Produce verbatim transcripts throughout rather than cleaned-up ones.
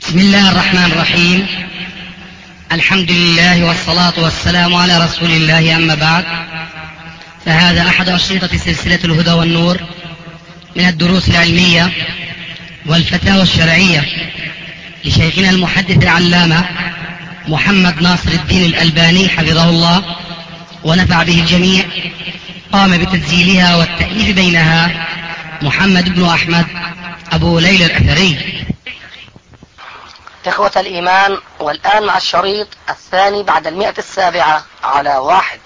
بسم الله الرحمن الرحيم. الحمد لله والصلاة والسلام على رسول الله، أما بعد، فهذا أحد أشرطة سلسلة الهدى والنور من الدروس العلمية والفتاوى الشرعية لشيخنا المحدث العلامة محمد ناصر الدين الألباني حفظه الله ونفع به الجميع. قام بتسجيلها والتأليف بينها محمد بن أحمد أبو ليلى الأثري. إخوة الإيمان، والآن مع الشريط الثاني بعد المئة السابعة على واحد.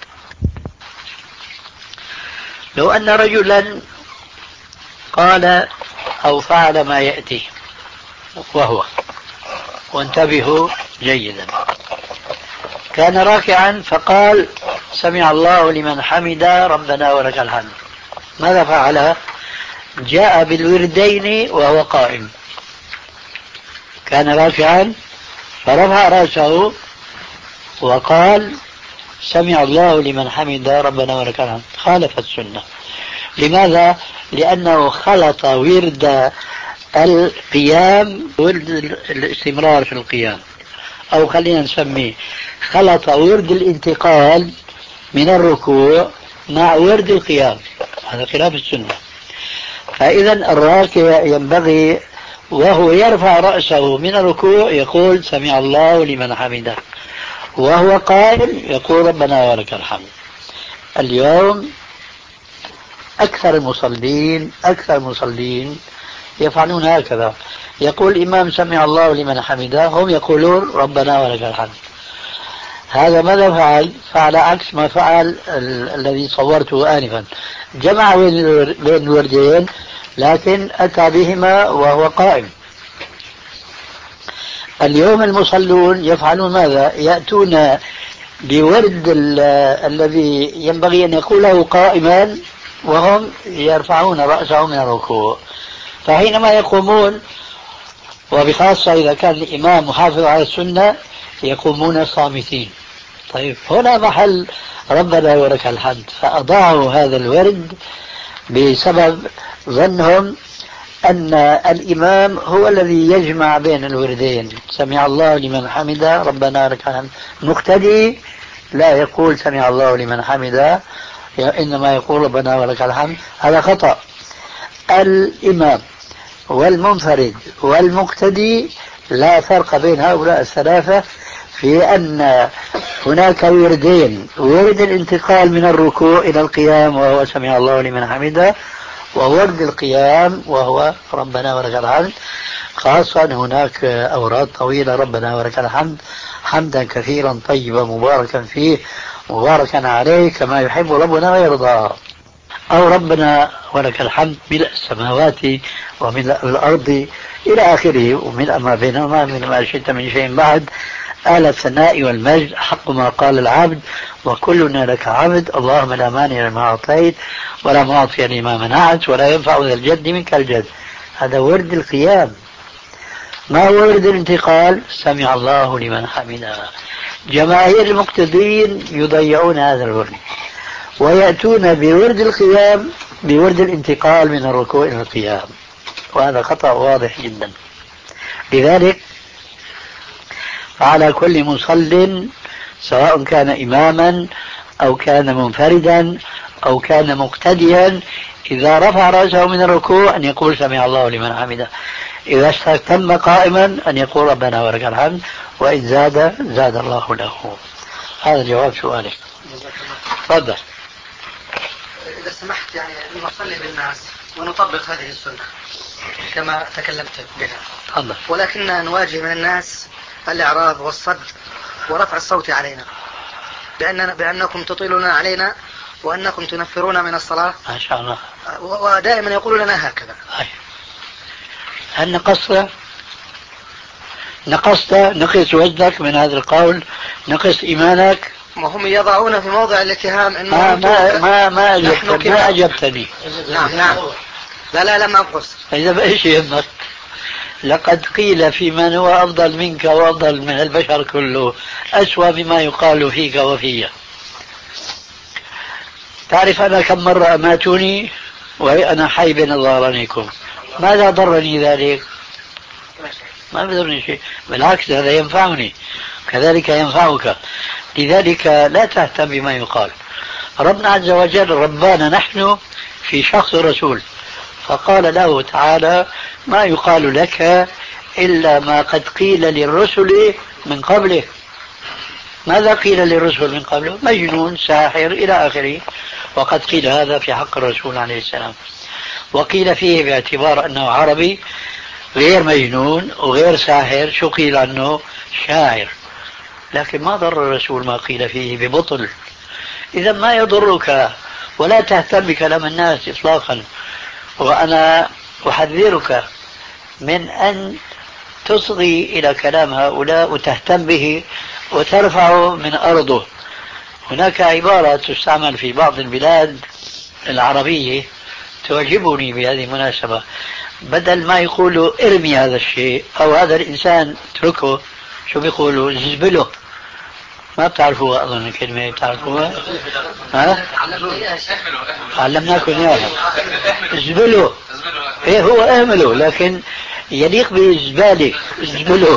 لو أن رجلا قال أو فعل ما يأتي وهو، وانتبهوا جيدا، كان راكعا فقال سمع الله لمن حمد ربنا ولك الحمد، ماذا فعل؟ جاء بالوردين وهو قائم. كان راكعا فرفع رأسه وقال سمع الله لمن حمد ربنا ولك الحمد، خالف السنة. لماذا؟ لأنه خلط ورد القيام ورد الاستمرار في القيام، أو خلينا نسميه خلط ورد الانتقال من الركوع مع ورد القيام، هذا خلاف السنة. فإذا الراكع ينبغي وهو يرفع رأسه من الركوع يقول سمع الله لمن حمده، وهو قائم يقول ربنا ولك الحمد. اليوم أكثر المصلين أكثر المصلين يفعلون هكذا، يقول الإمام سمع الله لمن حمده، هم يقولون ربنا ولك الحمد. هذا ماذا فعل؟ فعل عكس ما فعل ال- الذي صورته آنفا، جمع بين الوردين لكن أتى بهما وهو قائم. اليوم المصلون يفعلون ماذا؟ يأتون بورد الذي ينبغي أن يقوله قائما وهم يرفعون رأسهم من الركوع، فحينما يقومون، وبخاصة إذا كان الإمام محافظ على السنة، يقومون صامتين. طيب هنا محل ربنا ولك الحمد، فأضاعوا هذا الورد بسبب ظنهم أن الإمام هو الذي يجمع بين الوردين، سمع الله لمن حمد ربنا ولك الحمد. مقتدي لا يقول سمع الله لمن حمد، إنما يقول ربنا ولك الحمد. هذا خطأ. الإمام والمنفرد والمقتدي لا فرق بين هؤلاء الثلاثة في أن هناك وردين: ورد الانتقال من الركوع إلى القيام وهو سمع الله لمن حمده، وورد القيام وهو ربنا ولك الحمد. خاصة هناك أوراد طويلة: ربنا ولك الحمد حمدا كثيرا طيبا مباركا فيه مباركا عليه كما يحب ربنا ويرضى، أو ربنا ولك الحمد ملء السماوات وملء الأرض إلى آخره، وملء ما بينهما من ما شئت من شيء بعد، آل الثناء والمجد حق ما قال العبد وكلنا لك عبد، اللهم لا مانع لما أعطيت ولا معطي لما منعت ولا ينفع ذا الجد منك الجد. هذا ورد القيام. ما هو ورد الانتقال؟ سمع الله لمن حمده. جماهير المقتدين يضيعون هذا الورد ويأتون بورد القيام بورد الانتقال من الركوع إلى القيام، وهذا خطأ واضح جدا. لذلك فعلى كل مصل سواء كان إماما أو كان منفردا أو كان مقتديا، إذا رفع رأسه من الركوع أن يقول سمع الله لمن حمده، إذا استتم قائما أن يقول ربنا ولك الحمد، وإن زاد زاد الله له. هذا جواب سؤالك. تفضل. إذا سمحت، يعني نصلي بالناس ونطبق هذه السنة كما تكلمت بها، تفضل. ولكن نواجه من الناس الإعراض والصد ورفع الصوت علينا بأن بأنكم تطيلون علينا وأنكم تنفرون من الصلاة ما شاء الله، ودائما يقولون لنا هكذا. هل نقصت نقصت نقص وزنك من هذا القول؟ نقص إيمانك؟ وهم يضعون في موضع الاتهام إنه ما ما ما ما أجبتني, ما أجبتني. نعم نعم لا لا لم أنقص. إذا بإيش يهمك؟ لقد قيل في من هو أفضل منك وأفضل من البشر كله أسوأ بما يقال فيك وفيه. تعرف أنا كم مرة أماتوني وأنا حي بين ظهرانيكم، ماذا ضرني ذلك؟ ما بيضرني شيء، بالعكس هذا ينفعني كذلك ينفعك. لذلك لا تهتم بما يقال. ربنا عز وجل ربانا نحن في شخص الرسول، فقال له تعالى ما يقال لك إلا ما قد قيل للرسل من قبله. ماذا قيل للرسل من قبله؟ مجنون، ساحر، إلى آخره. وقد قيل هذا في حق الرسول عليه السلام، وقيل فيه باعتبار أنه عربي غير مجنون وغير ساحر، شو قيل عنه؟ شاعر. لكن ما ضر الرسول ما قيل فيه ببطل. إذا ما يضرك ولا تهتم بكلام الناس إطلاقا. وأنا أحذرك من أن تصغي إلى كلام هؤلاء وتهتم به وترفعه من أرضه. هناك عبارة تستعمل في بعض البلاد العربية تعجبني بهذه المناسبة، بدل ما يقولوا ارمي هذا الشيء أو هذا الإنسان اتركه، شو بيقولوا؟ زبله. ما بتعرفوها أظن الكلمة، بتعرفوها؟ ها؟ علمناكم إياها. زبله. إيه هو اهمله، لكن يليق بالزبالة زبله.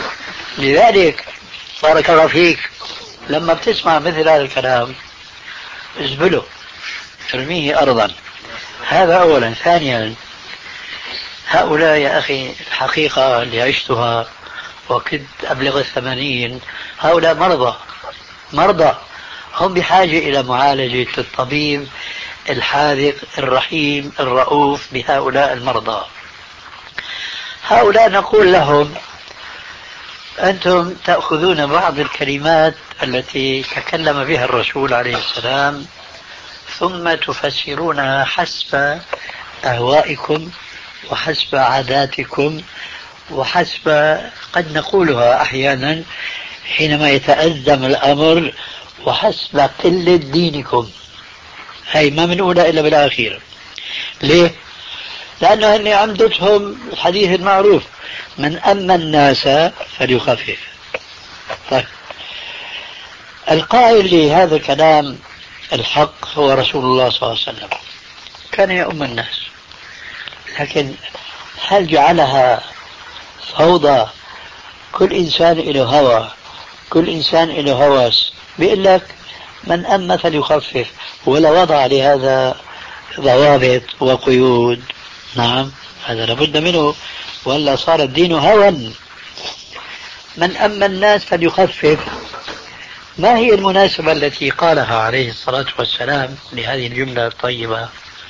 لذلك بارك الله فيك لما بتسمع مثل هذا الكلام زبله، ارميه أرضا. هذا أولا. ثانيا، هؤلاء يا أخي الحقيقة اللي عشتها وكنت أبلغ الثمانين، هؤلاء مرضى مرضى هم بحاجة إلى معالجة الطبيب الحاذق الرحيم الرؤوف بهؤلاء المرضى. هؤلاء نقول لهم أنتم تأخذون بعض الكلمات التي تكلم بها الرسول عليه السلام ثم تفسرونها حسب أهوائكم وحسب عاداتكم وحسب، قد نقولها أحيانا حينما يتأزم الأمر، وحسب قلة دينكم. هاي ما بنقولها إلا بالأخير. ليه؟ لأنه هن عمدتهم الحديث المعروف من أما الناس فليخفف. طيب، القائل لهذا الكلام الحق هو رسول الله صلى الله عليه وسلم، كان يؤم الناس، لكن هل جعلها فوضى؟ كل إنسان له هوى، كل إنسان له هوس. بيقول لك من أما فليخفف، ولا وضع لهذا ضوابط وقيود. نعم، هذا لابد منه، ولا صار الدين هوى. من أما الناس فليخفف. ما هي المناسبة التي قالها عليه الصلاة والسلام لهذه الجملة الطيبة؟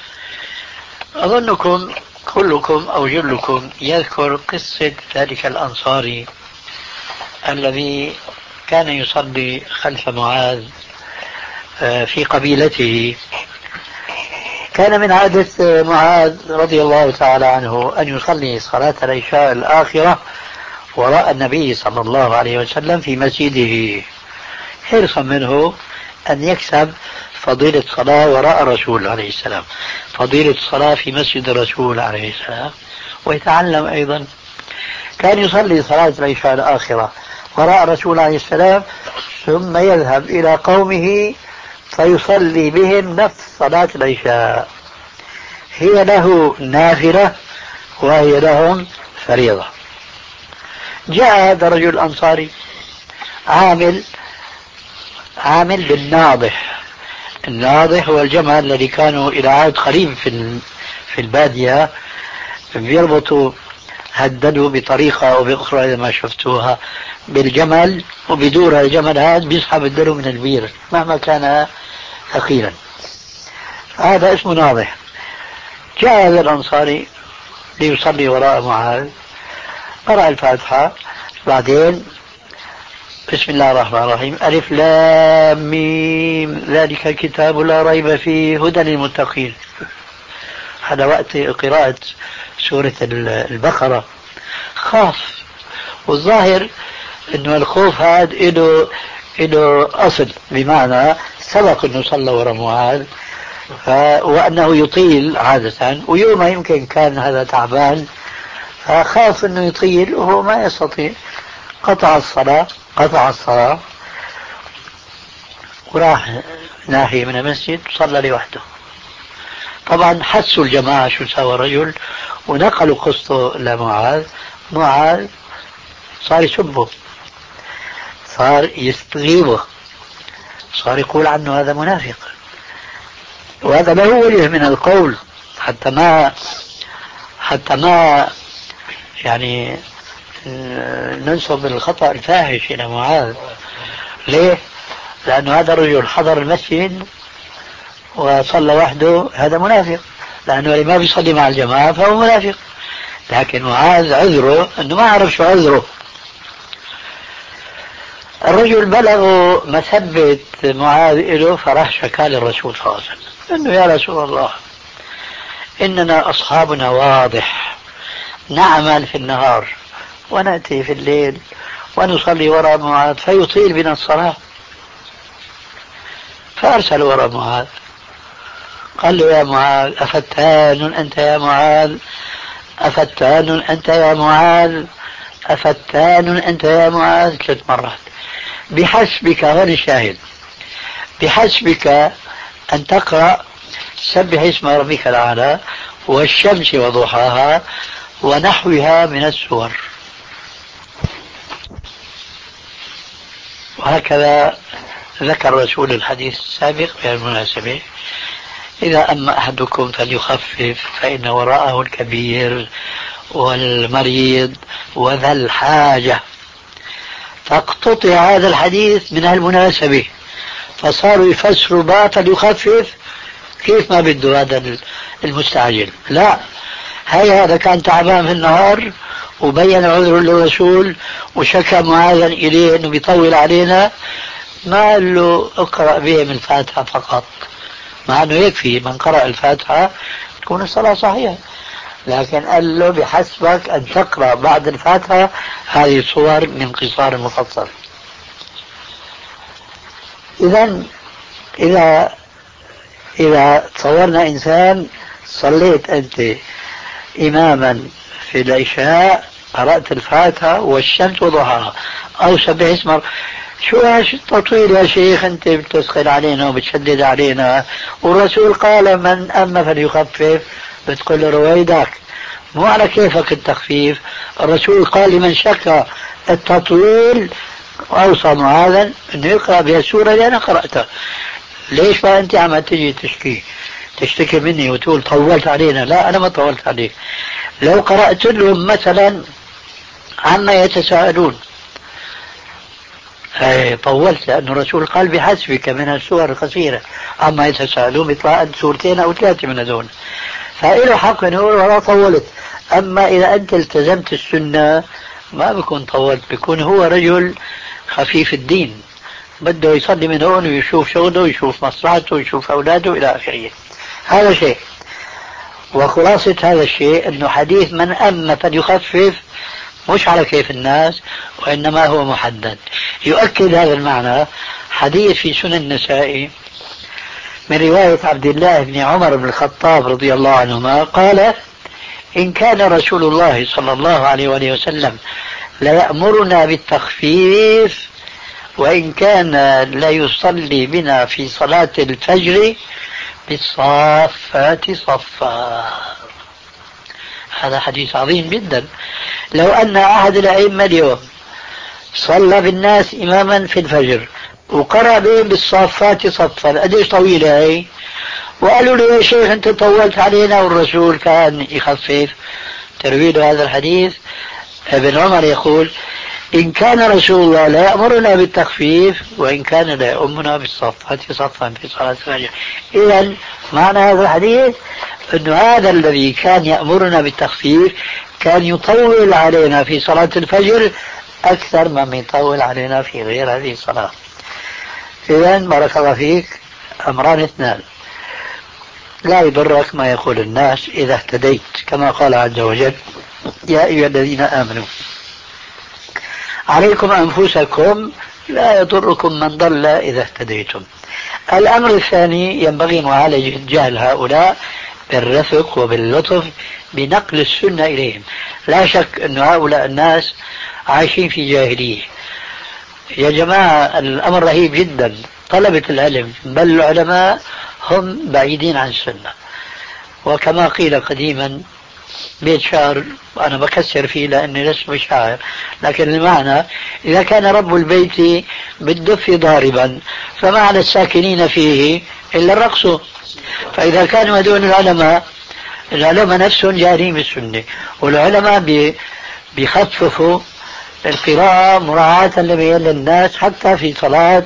أظنكم كلكم أو جلكم يذكر قصة ذلك الأنصاري الذي كان يصلي خلف معاذ في قبيلته. كان من عادة معاذ رضي الله تعالى عنه أن يصلي صلاة العشاء الآخرة وراء النبي صلى الله عليه وسلم في مسجده، حرصا منه أن يكسب فضيلة صلاة وراء الرسول عليه السلام، فضيلة صلاة في مسجد الرسول عليه السلام، ويتعلم أيضا. كان يصلي صلاة العشاء الآخرة وراء الرسول عليه السلام، ثم يذهب إلى قومه فيصلي بهم نفس صلاة العشاء، هي له نافلة وهي لهم فريضة. جاء هذا الرجل الأنصاري عامل عامل بالناضح. الناضح هو الجمل الذي كانوا إلى عهد قريب في في البادية بيربطوا، هددوا بطريقة أو بأخرى إذا ما شفتوها بالجمل، وبدور الجمل هذا بيسحب الدلو من البير مهما كان ثقيلا. هذا اسمه ناضح. جاء هذا الأنصاري ليصلي وراء معاذ، قرأ الفاتحة، بعدين بسم الله الرحمن الرحيم، ألف لام ميم ذلك الكتاب لا ريب فيه هدى للمتقين. هذا وقت قراءة سورة البقرة. خاف، والظاهر انه الخوف هذا له له اصل، بمعنى سبق انه صلى وراء معاذ وانه يطيل عادة، ويوم يمكن كان هذا تعبان فخاف انه يطيل وهو ما يستطيع، قطع الصلاة قطع الصلاة وراح ناحية من المسجد صلى لوحده. طبعا حسوا الجماعة شو سوى الرجل ونقلوا قصته لمعاذ. معاذ صار يسبه، صار يستغيبه، صار يقول عنه هذا منافق. وهذا له وجه من القول، حتى ما حتى ما يعني ننسب الخطأ الفاحش إلى معاذ. ليه؟ لأنه هذا الرجل حضر المسجد وصلى وحده، هذا منافق، لأنه اللي ما بيصلي مع الجماعة فهو منافق. لكن معاذ عذره أنه ما عرف شو عذره. الرجل بلغوا مسبة معاذ له، فراح شكا للرسول صلى الله عليه وسلم أنه يا رسول الله إننا أصحابنا واضح، نعمل في النهار ونأتي في الليل ونصلي وراء معاذ فيطيل بنا الصلاة. فأرسل وراء معاذ، قال له يا معاذ أفتان أنت يا معاذ، أفتان أنت يا معاذ، أفتان أنت يا معاذ، ثلاث مرات. بحسبك، هذا الشاهد، بحسبك أن تقرأ سبح اسم ربك الأعلى والشمس وضحاها ونحوها من السور. وهكذا ذكر رسول الحديث السابق بالمناسبة: إذا أما أحدكم فليخفف فإن وراءه الكبير والمريض وذا الحاجة. فاقتطع هذا الحديث من هالمناسبة، فصاروا يفسروا بقى فليخفف كيف ما بده هذا المستعجل. لا، هاي هذا كان تعبان في النهار وبين عذره للرسول وشكى معاذا إليه أنه بيطول علينا، ما قال له اقرأ به من الفاتحة فقط، مع أنه يكفي من قرأ الفاتحة تكون الصلاة صحيحة، لكن قال له بحسبك أن تقرأ بعد الفاتحة هذه الصور من قصار المفصل. إذا إذا إذا تصورنا إنسان صليت أنت إماما في العشاء، قرأت الفاتحة والشمس وضحاها أو سبح اسم، شو هاش التطويل يا شيخ؟ أنت بتسخن علينا وبتشدد علينا، والرسول قال من أما فليخفف، بتقول له رويدك، مو على كيفك التخفيف. الرسول قال لمن شك التطويل وأوصى معاذا أنه يقرأ بها السورة اللي أنا قرأتها. ليش بقى أنت عم تجي تشكي تشتكي مني وتقول طولت علينا؟ لا، أنا ما طولت عليك. لو قرأت لهم مثلا عما يتساءلون طولت، لأن الرسول قال بحسبك من السور القصيرة، عما يتساءلون بيطلع سورتين أو ثلاثة من هذول، فإله حق نقول ولا طولت. أما إذا أنت التزمت السنة ما بيكون طولت، بيكون هو رجل خفيف الدين، بده يصلي من هون ويشوف شغله ويشوف مصلحته ويشوف أولاده إلى آخره. هذا شيء. وخلاصة هذا الشيء أنه حديث من أما فليخفف مش على كيف الناس، وإنما هو محدد. يؤكد هذا المعنى حديث في سنن النسائي من رواية عبد الله بن عمر بن الخطاب رضي الله عنهما قال: إن كان رسول الله صلى الله عليه وآله وسلم لا يأمرنا بالتخفيف، وإن كان لا يصلي بنا في صلاة الفجر بالصافات صفا. هذا حديث عظيم جدا. لو أن أحد الأئمة اليوم صلى بالناس إماما في الفجر وقرأ بهم بالصافات صفا، قديش طويلة هي، وقالوا له يا شيخ أنت طولت علينا والرسول كان يخفف، ترويد هذا الحديث ابن عمر يقول: إن كان رسول الله لا يأمرنا بالتخفيف، وإن كان لا يأمرنا بالصفات صفا في صلاة الفجر. إذن معنى هذا الحديث أن هذا الذي كان يأمرنا بالتخفيف كان يطول علينا في صلاة الفجر أكثر مما يطول علينا في غير هذه الصلاة. إذن بارك الله فيك، أمران اثنان: لا يضرك ما يقول الناس إذا اهتديت، كما قال عز وجل: يا أيها الذين آمنوا عليكم أنفسكم لا يضركم من ضل إذا اهتديتم. الأمر الثاني: ينبغي معالجة جهل هؤلاء بالرفق وباللطف بنقل السنة إليهم. لا شك أن هؤلاء الناس عايشين في جاهلية يا جماعة. الأمر رهيب جدا. طلبة العلم بل العلماء هم بعيدين عن السنة، وكما قيل قديما: بيت شعر أنا بكسر فيه لأني لست شاعر، لكن المعنى إذا كان رب البيت بالدف ضاربا فما على الساكنين فيه إلا الرقص. فإذا كانوا هذول العلماء، العلماء نفسهم جارين بالسنة، والعلماء بيخففوا القراءة مراعاة لميل الناس حتى في صلاة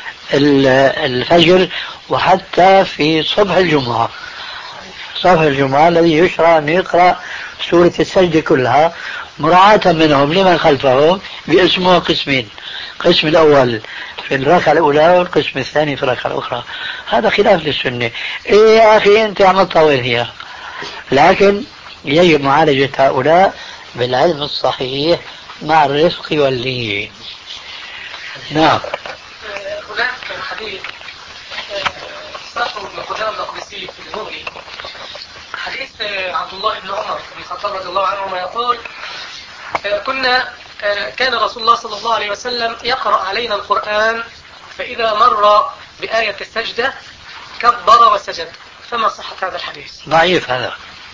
الفجر وحتى في صبح الجمعة. صبح الجمعة الذي يشرع أن يقرأ سورة السجدة كلها مراعاة منهم لمن خلفهم باسمه قسمين، القسم الأول في الركعة الأولى والقسم الثاني في الركعة الأخرى. هذا خلاف للسنة. إيه يا أخي أنت عم تطول فيها، لكن يجب معالجة هؤلاء بالعلم الصحيح مع الرفق واللين. نعم. هناك حديث صحه ابن قدامة المقدسي في المغني، حديث عبد الله بن عمر بن الخطاب رضي الله عنهما يقول: كنا كان رسول الله صلى الله عليه وسلم يقرأ علينا القرآن فإذا مر بآية السجدة كبر وسجد. فما صحة هذا الحديث؟ ضعيف. هذا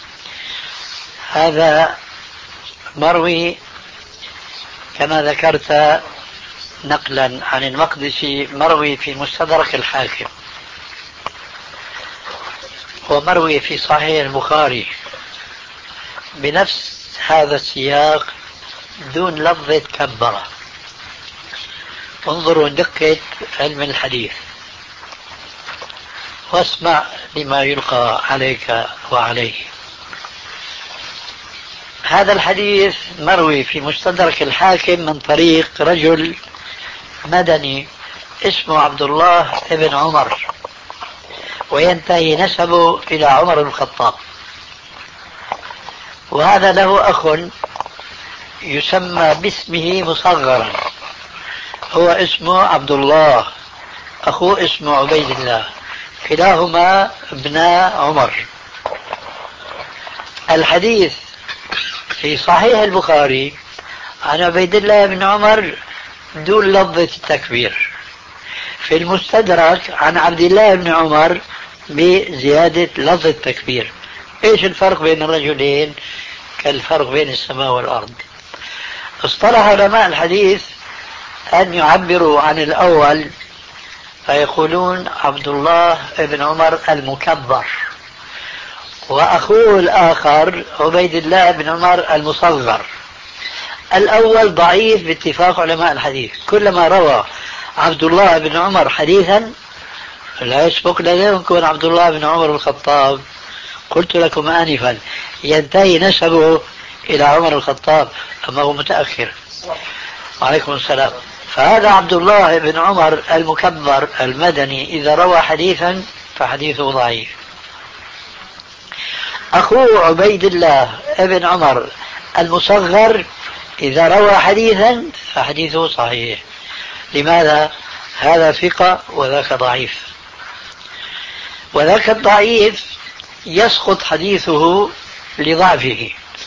هذا مروي كما ذكرت نقلا عن المقدسي، مروي في مستدرك الحاكم، ومروي في صحيح البخاري بنفس هذا السياق دون لفظة كبرة. انظروا دقة علم الحديث واسمع لما يلقى عليك وعليه. هذا الحديث مروي في مستدرك الحاكم من طريق رجل مدني اسمه عبد الله بن عمر، وينتهي نسبه إلى عمر بن الخطاب. وهذا له أخ يسمى باسمه مصغرا، هو اسمه عبد الله، أخوه اسمه عبيد الله، كلاهما ابناء عمر. الحديث في صحيح البخاري عن عبيد الله بن عمر دون لفظة التكبير، في المستدرك عن عبد الله بن عمر بزيادة لفظ التكبير. ايش الفرق بين الرجلين؟ كالفرق بين السماء والأرض. اصطلح علماء الحديث أن يعبروا عن الأول فيقولون عبد الله بن عمر المكبر، وأخوه الآخر عبيد الله بن عمر المصغر. الأول ضعيف باتفاق علماء الحديث، كلما روى عبد الله بن عمر حديثا لا يسبق لازم يكون عبد الله بن عمر الخطاب. قلت لكم آنفا ينتهي نسبه إلى عمر الخطاب، أما هو متأخر. وعليكم السلام. فهذا عبد الله بن عمر المكبر المدني إذا روى حديثا فحديثه ضعيف. أخوه عبيد الله بن عمر المصغر إذا روى حديثا فحديثه صحيح. لماذا؟ هذا ثقة وذاك ضعيف، وذاك الضعيف يسقط حديثه لضعفه،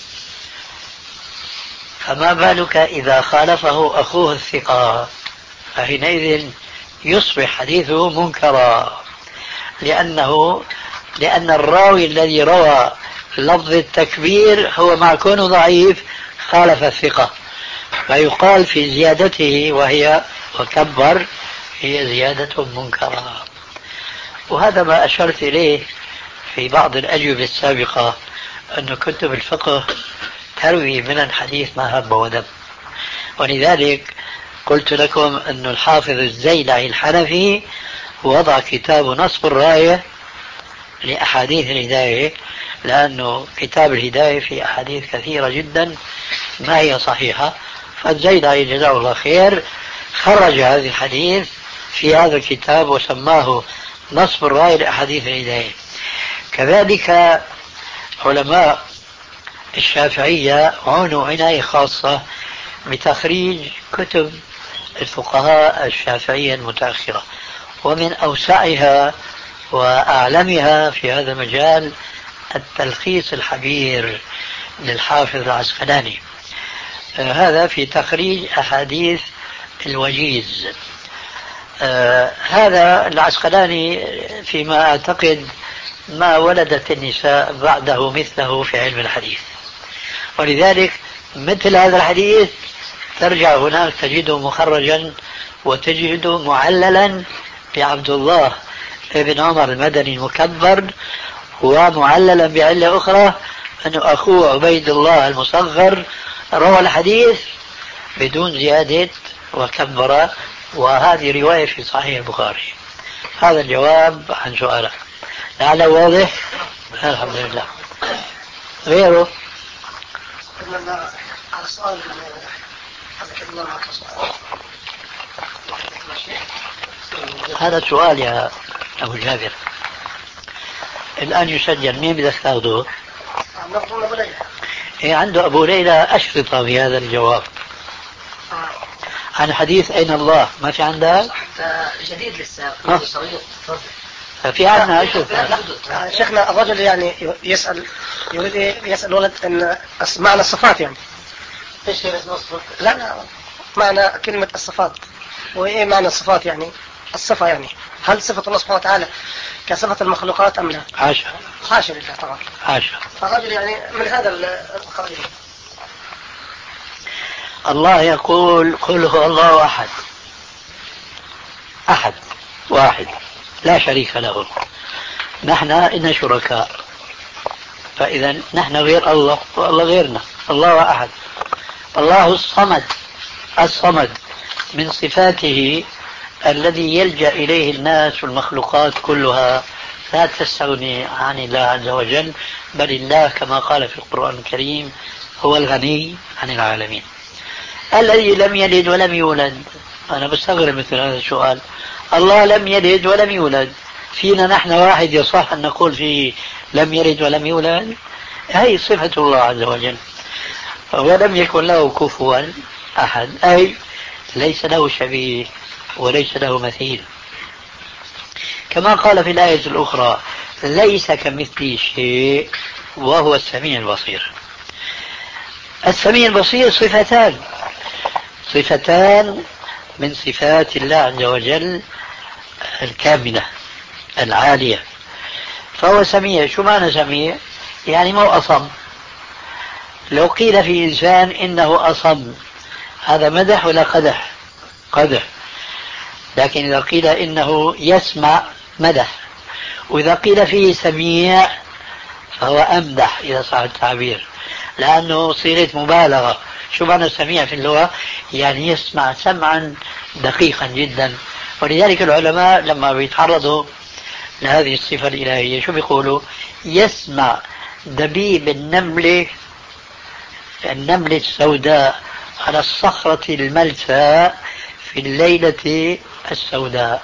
فما بالك إذا خالفه أخوه الثقة، فحينئذ يصبح حديثه منكرا، لأنه لأن الراوي الذي روى لفظ التكبير هو مع كونه ضعيف خالف الثقة، فيقال في زيادته وهي وكبر هي زيادة منكرة. وهذا ما أشرت إليه في بعض الأجوبة السابقة، أن كتب الفقه تروي من الحديث ما هب ودب، ولذلك قلت لكم أن الحافظ الزيلعي الحنفي وضع كتاب نصب الراية لأحاديث الهداية، لأنه كتاب الهداية في أحاديث كثيرة جدا ما هي صحيحة، فالزيلعي جزاه الله خير خرج هذا الحديث في هذا الكتاب وسماه نصب الراية لأحاديث الهداية. كذلك علماء الشافعية عنوا عناية خاصة بتخريج كتب الفقهاء الشافعية المتأخرة، ومن أوسعها وأعلمها في هذا المجال التلخيص الحبير للحافظ العسقلاني، آه هذا في تخريج أحاديث الوجيز. آه هذا العسقلاني فيما أعتقد ما ولدت النساء بعده مثله في علم الحديث، ولذلك مثل هذا الحديث ترجع هناك تجده مخرجا وتجده معللا بعبد الله ابن عمر المدني المكبر، ومعللا بعلة أخرى أنه أخوه عبيد الله المصغر روى الحديث بدون زيادة وكبر، وهذه رواية في صحيح البخاري. هذا الجواب عن سؤالك، لعله واضح. الحمد لله. غيره على سؤال هذا سؤال يا أبو جابر الآن يسجل، مين بدك تاخذه؟ إيه عنده أبو ليلى أشرطة بهذا الجواب عن حديث أين الله، ما في عندها؟ جديد لسه صغير. في عندنا أشرطة. شيخنا الرجل يعني يسأل يريد يسأل ولد أن معنى الصفات، يعني ايش هي الصفات؟ لا لا معنى كلمة الصفات، وإيه معنى الصفات يعني الصفة، يعني هل صفة الله سبحانه وتعالى كصفة المخلوقات أم لا؟ حاشا حاشا لله طبعا. حاشا. فالرجل يعني من هذا القبيل. الله يقول قل هو الله أحد، أحد واحد لا شريك له. نحن إن شركاء، فإذا نحن غير الله والله غيرنا. الله أحد. الله الصمد، الصمد من صفاته الذي يلجأ إليه الناس والمخلوقات كلها، لا تستغني عن الله عز وجل، بل الله كما قال في القرآن الكريم هو الغني عن العالمين. الذي لم يلد ولم يولد. أنا بستغرب مثل هذا السؤال. الله لم يلد ولم يولد، فينا نحن واحد يصح أن نقول فيه لم يلد ولم يولد؟ هي صفة الله عز وجل. ولم يكن له كفوا أحد، أي ليس له شبيه وليس له مثيل. كما قال في الآية الأخرى ليس كمثله شيء وهو السميع البصير. السميع البصير صفتان، صفتان من صفات الله عز وجل الكاملة العالية. فهو سميع. شو معنى سميع؟ يعني مو أصم. لو قيل في إنسان إنه أصم هذا مدح ولا قدح؟ قدح. لكن إذا قيل إنه يسمع مدح، وإذا قيل فيه سميع فهو أمدح إذا صح التعبير، لأنه صيغة مبالغة. شو معنى السميع في اللغة؟ يعني يسمع سمعا دقيقا جدا. ولذلك العلماء لما بيتعرضوا لهذه الصفة الإلهية شو بيقولوا؟ يسمع دبيب النملة، النملة السوداء على الصخرة الملساء في الليلة السوداء.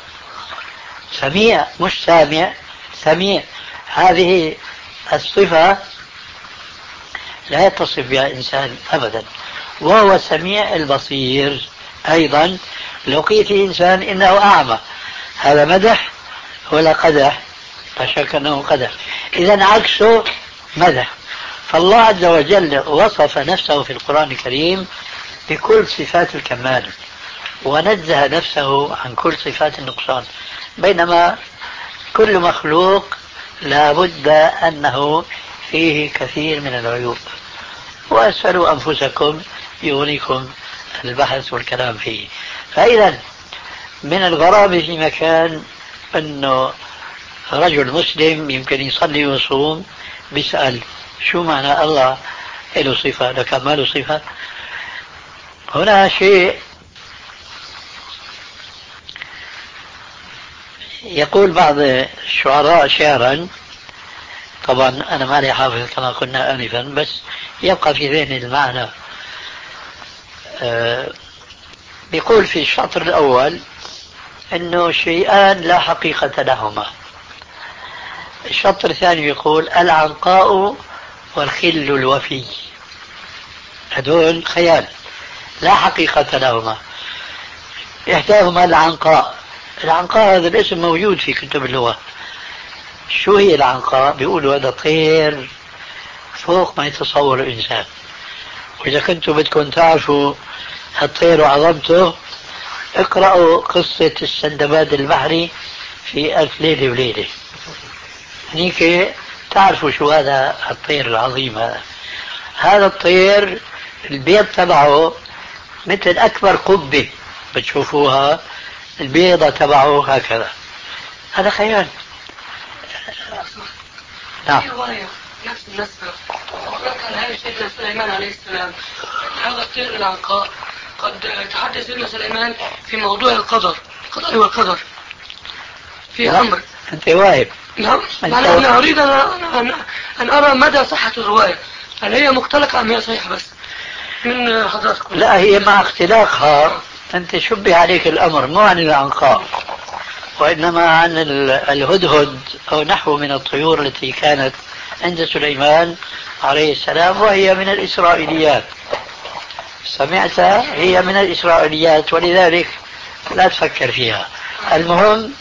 سميع مش سامع، سميع. هذه الصفة لا يتصف بها إنسان أبدا. وهو السميع البصير أيضا. لو قيل في إنسان إنه أعمى هذا مدح ولا قدح؟ لا شك أنه قدح. إذن عكسه مدح. فالله عز وجل وصف نفسه في القرآن الكريم بكل صفات الكمال، ونزه نفسه عن كل صفات النقصان، بينما كل مخلوق لا بد أنه فيه كثير من العيوب. وأسألوا أنفسكم يغنيكم البحث والكلام فيه. فإذا من الغرابة في مكان أنه رجل مسلم يمكن يصلي ويصوم بيسأل شو معنى الله له صفة لكمال صفة. هنا شيء يقول بعض الشعراء شعرا، طبعا أنا ما لي حافظ كما قلنا آنفا، بس يبقى في ذهني المعنى. أه بيقول في الشطر الأول أنه شيئان لا حقيقة لهما. الشطر الثاني يقول العنقاء والخل الوفي. هذول خيال لا حقيقة لهما. إحداهما العنقاء. العنقاء هذا الاسم موجود في كتب اللغة. شو هي العنقاء؟ بيقولوا هذا طير فوق ما يتصور الإنسان. وإذا كنتم بدكم تعرفوا الطير وعظمته اقرأوا قصة السندباد البحري في ألف ليلة وليلة، هنيك تعرفوا شو هذا الطير العظيم هذا. هذا الطير البيض تبعه مثل أكبر قبة بتشوفوها، البيضة تبعه هكذا، هذا خيال. نعم. في رواية نفس النسبة ذكر هذا سيدنا سليمان عليه السلام، هذا الطير العنقاء قد تحدث سيدنا سليمان في موضوع القدر، القضاء والقدر في أمر. أنت واهب. نعم. أنا, أنا أريد أن, أن, أن أرى مدى صحة الرواية، هل هي مختلقة أم هي صحيحة بس من حضراتكم؟ لا، هي مع اختلاقها أنت شبه عليك الأمر مو عن العنقاء، وإنما عن الهدهد أو نحو من الطيور التي كانت عند سليمان عليه السلام، وهي من الإسرائيليات. سمعتها؟ هي من الإسرائيليات، ولذلك لا تفكر فيها. المهم،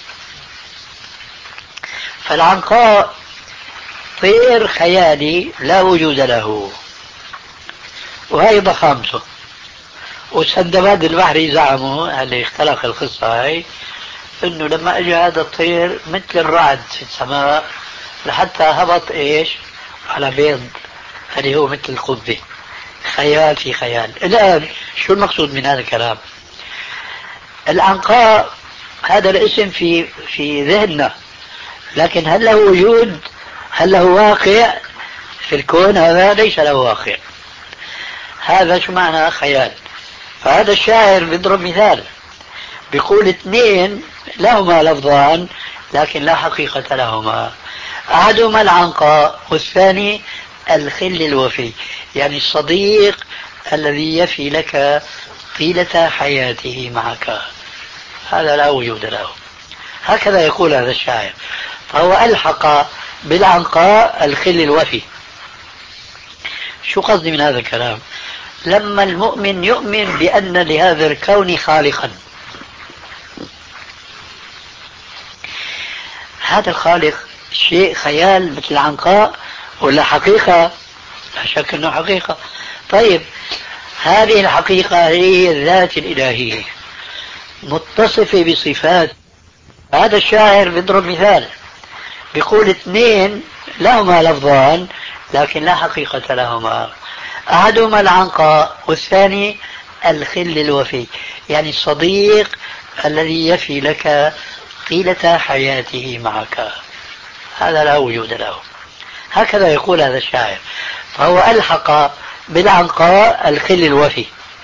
فالعنقاء طير خيالي لا وجود له، وهي ضخامته. والسندباد البحري زعموا اللي اختلق القصة هاي انه لما اجى هذا الطير مثل الرعد في السماء لحتى هبط ايش على بيض اللي هو مثل القبة. خيال في خيال. الآن شو المقصود من هذا الكلام؟ العنقاء هذا الاسم في في ذهننا، لكن هل له وجود؟ هل له واقع في الكون؟ هذا ليس له واقع. هذا شو معنى خيال؟ فهذا الشاعر بيضرب مثال، بيقول اثنين لهما لفظان لكن لا حقيقة لهما، أحدهما العنقاء والثاني الخل الوفي، يعني الصديق الذي يفي لك طيلة حياته معك، هذا لا وجود له. هكذا يقول هذا الشاعر. فهو ألحق بالعنقاء الخل الوفي. شو قصدي من هذا الكلام؟ لما المؤمن يؤمن بأن لهذا الكون خالقا، هذا الخالق شيء خيال مثل العنقاء ولا حقيقة؟ لا شك أنه حقيقة. طيب، هذه الحقيقة هي الذات الإلهية متصفة بصفات. هذا الشاعر بيضرب مثال، بيقول اثنين لهما لفظان لكن لا حقيقة لهما، أحدهما العنقاء والثاني الخل الوفي، يعني الصديق الذي يفي لك طيلة حياته معك، هذا لا وجود له. هكذا يقول هذا الشاعر. فهو ألحق بالعنقاء الخل الوفي.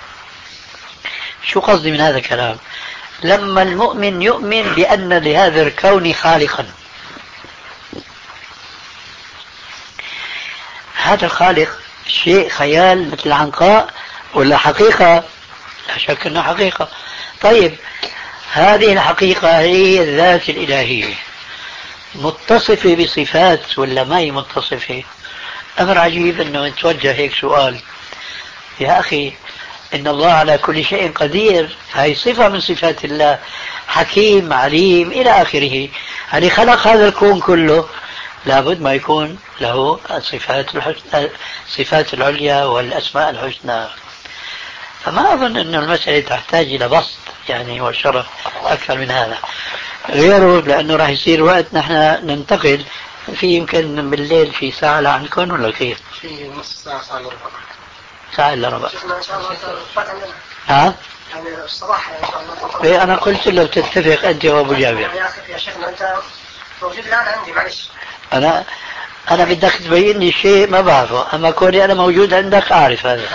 شو قصدي من هذا الكلام؟ لما المؤمن يؤمن بأن لهذا الكون خالقا، هذا الخالق شيء خيال مثل العنقاء ولا حقيقة؟ لا شك أنه حقيقة. طيب، هذه الحقيقة هي الذات الإلهية متصفة بصفات ولا ما هي متصفة؟ أمر عجيب أنه يتوجه هيك سؤال. يا أخي، إن الله على كل شيء قدير، هاي صفة من صفات الله، حكيم عليم إلى آخره. يعني خلق هذا الكون كله، لابد ما يكون له الصفات الحسنى، الصفات العليا والأسماء الحسنى. فما أظن أن المسألة تحتاج إلى بسط يعني والشرح أكثر من هذا غيره، لأنه راح يصير وقت نحن ننتقل في يمكن بالليل في ساعة لعنكم ولا كيف؟ في نص ساعة، ساعة إلا ربع. ساعة إلا ربع. شيخنا إن شاء الله فات عندنا. ها؟ يعني الصباح إن شاء الله. إيه، أنا قلت له تتفق أنت وأبو جابر. يا أخي يا شيخنا أنت موجود الآن عندي، معلش. أنا أنا بدك تبين لي شيء ما بعرفه، أما كوني أنا موجود عندك أعرف هذا.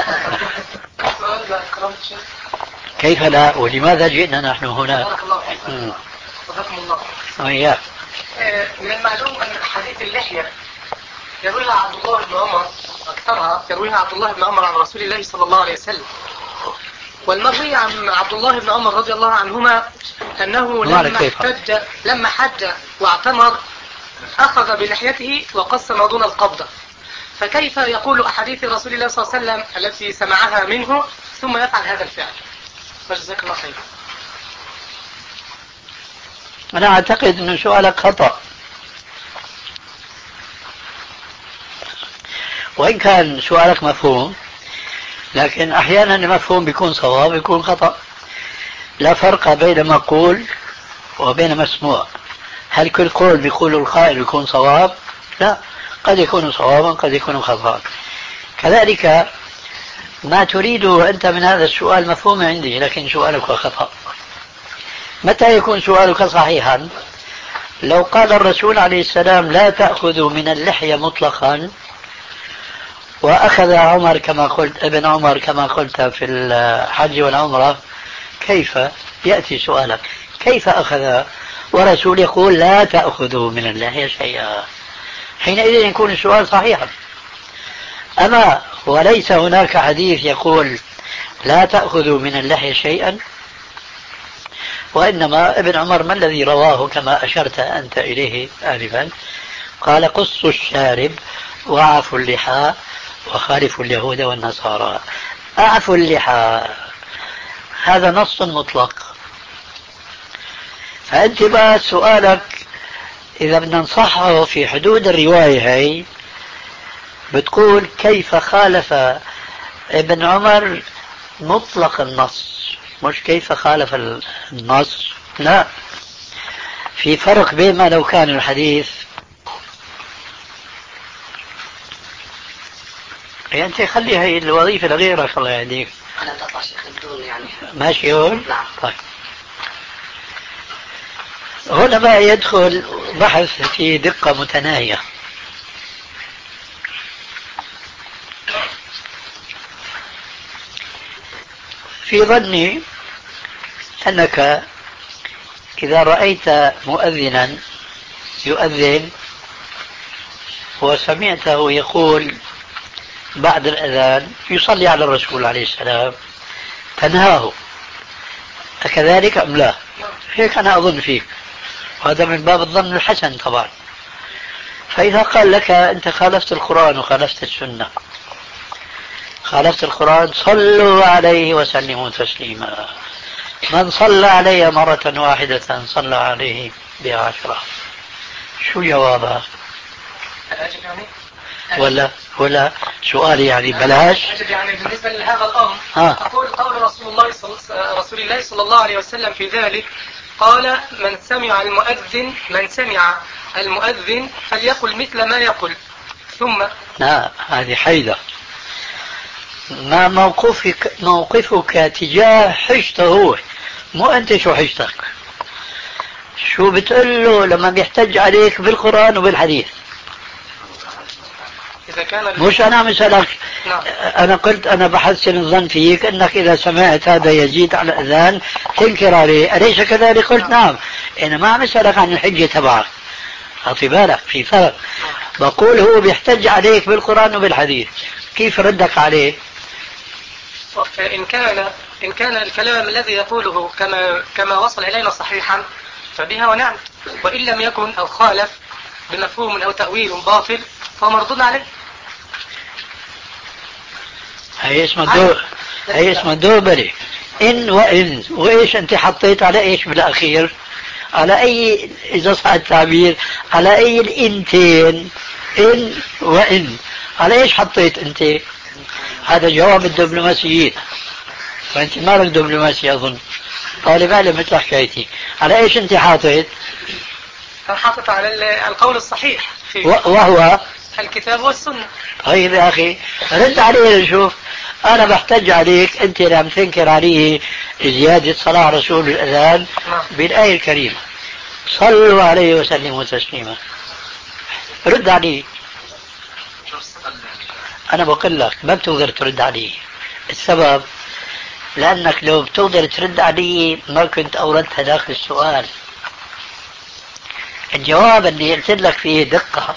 كيف لا؟ ولماذا جئنا نحن هنا؟ بارك الله فيكم. وفقكم الله. وإياك. من المعلوم أن حديث اللحية يرويها عبد الله بن عمر، أكثرها يرويها عبد الله بن عمر عن رسول الله صلى الله عليه وسلم. والمروي عن عبد الله بن عمر رضي الله عنهما أنه لما حج لما حج واعتمر أخذ بلحيته وقص ما دون القبضة. فكيف يقول أحاديث رسول الله صلى الله عليه وسلم التي سمعها منه ثم يفعل هذا الفعل؟ فجزاك الله خير. أنا أعتقد أن سؤالك خطأ، وإن كان سؤالك مفهوم، لكن أحيانا المفهوم بيكون صواب بيكون خطأ. لا فرق بين مقول وبين مسموع. هل كل قول بيقول القائل بيكون صواب؟ لا، قد يكون صوابا قد يكون خطأ. كذلك ما تريده أنت من هذا السؤال مفهوم عندي، لكن سؤالك خطأ. متى يكون سؤالك صحيحا؟ لو قال الرسول عليه السلام لا تأخذوا من اللحية مطلقا، وأخذ عمر كما قلت، ابن عمر كما قلت في الحج والعمرة، كيف يأتي سؤالك كيف أخذ ورسول يقول لا تأخذوا من اللحية شيئا؟ حينئذ يكون السؤال صحيحا. أما وليس هناك حديث يقول لا تأخذوا من اللحية شيئا، وإنما ابن عمر ما الذي رواه كما أشرت أنت إليه آنفا؟ قال قصوا الشارب وعفوا اللحى وخالفوا اليهود والنصارى. أعفوا اللحى هذا نص مطلق. فأنت بقى سؤالك إذا بدنا نصحه في حدود الرواية هي، بتقول كيف خالف ابن عمر مطلق النص، مش كيف خالف النص. لا، في فرق بين ما لو كان الحديث يعني أنت خلي هي الوظيفة لغيرك الله يهديك. أنا تطلع شيخ بدون يعني ماشي هون؟ نعم. طيب هنا بقى يدخل بحث في دقة متناهية. في ظني أنك إذا رأيت مؤذنا يؤذن وسمعته يقول بعد الأذان يصلي على الرسول عليه السلام تنهاه، أكذلك أم لا؟ هيك أنا أظن فيك، وهذا من باب الظن الحسن طبعا. فإذا قال لك أنت خالفت القرآن وخالفت السنة، خالفت القرآن صلوا عليه وسلموا تسليما، من صلى علي مرة واحدة صلى عليه بعشرة، شو جوابها؟ أجب يعني؟ ولا ولا سؤالي يعني بلاش. أجب يعني بالنسبة لهذا الأمر ها. أقول قول رسول الله صلى رسول الله صلى الله عليه وسلم في ذلك، قال من سمع المؤذن من سمع المؤذن فليقل مثل ما يقول. ثم لا هذه حيدة. ما موقفك موقفك تجاه حجته هو، مو أنت شو حجتك. شو بتقول له لما بيحتج عليك بالقرآن وبالحديث؟ إذا كان مش أنا مثلك. نعم. أنا قلت أنا بحسن الظن فيك أنك إذا سمعت هذا يزيد على الأذان تنكر عليه، أليس كذلك؟ قلت نعم. أنا ما عم أسألك عن الحجة تبعك، أعطي بالك في فرق. بقول هو بيحتج عليك بالقرآن وبالحديث، كيف ردك عليه؟ إن كان إن كان الكلام الذي يقوله كما كما وصل إلينا صحيحا فبها ونعم، وإن لم يكن أو خالف بمفهوم أو تأويل باطل فهو مردود عليه. هي اسمها دو هي اسمها دوبلي إن وإن، وإيش أنت حطيت على إيش بالأخير؟ على أي، إذا صح التعبير، على أي الإنتين؟ إن وإن، على إيش حطيت أنت؟ هذا جواب الدبلوماسيين، وأنت ما لك دبلوماسي أظن، طالب علم مثل حكايتي. على إيش أنت حاطط؟ حاطط على القول الصحيح في وهو الكتاب والسنة. طيب يا أخي رد عليه نشوف. أنا بحتج عليك أنت لم تنكر عليه زيادة صلاة على رسول الأذان بالآية الكريمة صلوا عليه وسلموا تسليما، رد عليه. أنا بقول لك ما بتقدر ترد عليه. السبب لأنك لو بتقدر ترد عليه ما كنت أوردت داخل السؤال. الجواب اللي قلت لك فيه دقة.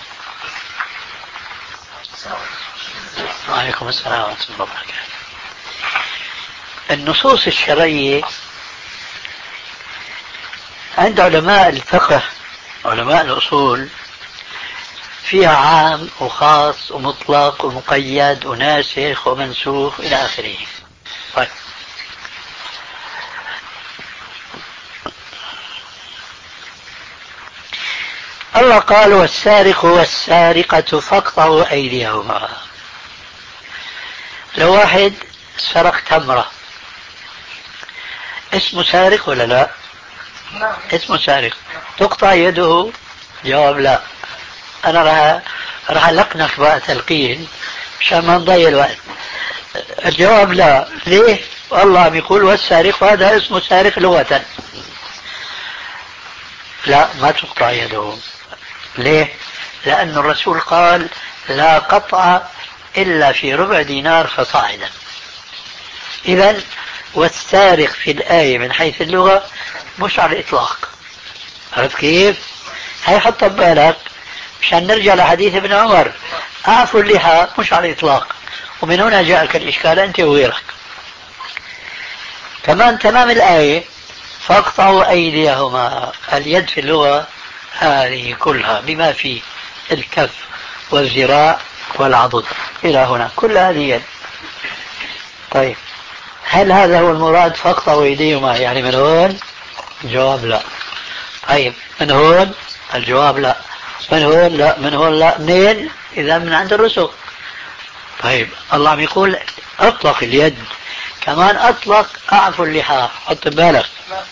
وعليكم السلام ورحمة الله وبركاته. النصوص الشرعية عند علماء الفقه علماء الأصول فيها عام وخاص ومطلق ومقيد وناسخ ومنسوخ إلى آخره. طيب الله قال والسارق والسارقة فاقطعوا أيديهما. لو واحد سرق تمرة اسمه سارق ولا لا؟ نعم. اسمه سارق، تقطع يده؟ جواب لا. أنا راح راح ألقنك بقى تلقين عشان ما نضيع الوقت. الجواب لا. ليه؟ والله عم يقول والسارق، وهذا اسمه سارق لغة. لا، ما تقطع يده. ليه؟ لأن الرسول قال لا قطع إلا في ربع دينار فصاعدا. إذن والسارق في الآية من حيث اللغة مش على الإطلاق. عرفت كيف؟ هاي حط ببالك مشان نرجع لحديث ابن عمر، أعفوا اللحى مش على الإطلاق، ومن هنا جاءك الإشكال أنت وغيرك. كمان تمام الآية فاقطعوا أيديهما، اليد في اللغة هذه كلها بما فيه الكف والذراع والعضد إلى هنا، كل هذه يد. طيب هل هذا هو المراد فاقطعوا أيديهما يعني من هون؟ الجواب لا. طيب من هون؟ الجواب لا. من هون؟ لا. من هون لا. منين؟ إذا من عند الرسل. طيب الله عم يقول أطلق اليد، كمان أطلق أعفوا اللحى. حط بالك.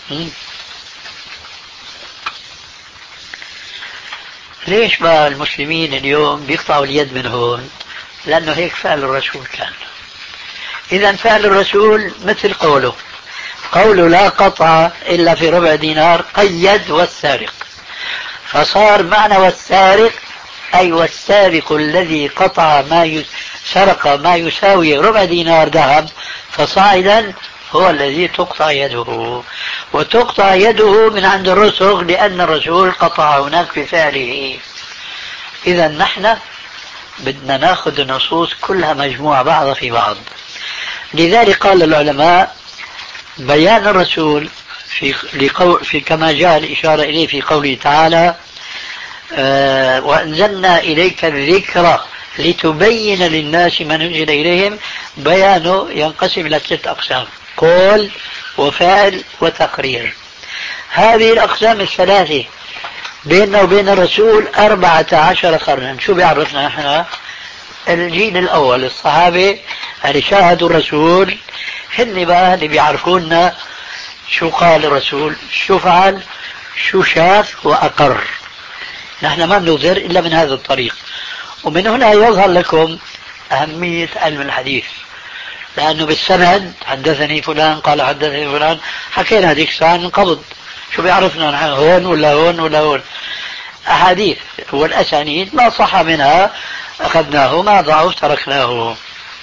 ليش بقى المسلمين اليوم بيقطعوا اليد من هون؟ لأنه هيك فعل الرسول كان. إذا فعل الرسول مثل قوله، قوله لا قطع إلا في ربع دينار قيد والسارق، فصار معنى والسارق أي والسارق الذي قطع ما سرق ما يساوي ربع دينار ذهب فصاعدا هو الذي تقطع يده، وتقطع يده من عند الرسل لأن الرسول قطع هناك بفعله. إذا نحن بدنا ناخذ النصوص كلها مجموعة بعضها في بعض. لذلك قال العلماء بيان الرسول في, في كما جاء الإشارة إليه في قوله تعالى آه وأنزلنا إليك الذكر لتبين للناس ما نزل إليهم، بيانه ينقسم إلى ثلاث أقسام: قول وفعل وتقرير. هذه الأقسام الثلاثة بيننا وبين الرسول أربعة عشر قرنا. شو بيعرفنا نحن؟ الجيل الأول الصحابة اللي شاهدوا الرسول هن بقى اللي بيعرفونا شو قال الرسول، شو فعل، شو شاف وأقر. نحن ما بنظهر إلا من هذا الطريق. ومن هنا يظهر لكم أهمية علم الحديث، لأنه بالسند حدثني فلان قال حدثني فلان، حكينا هذيك الساعة ننقبض شو بيعرفنا نحن هون ولا هون ولا هون. أحاديث والأسانيد ما صح منها أخذناه، ما ضعف تركناه.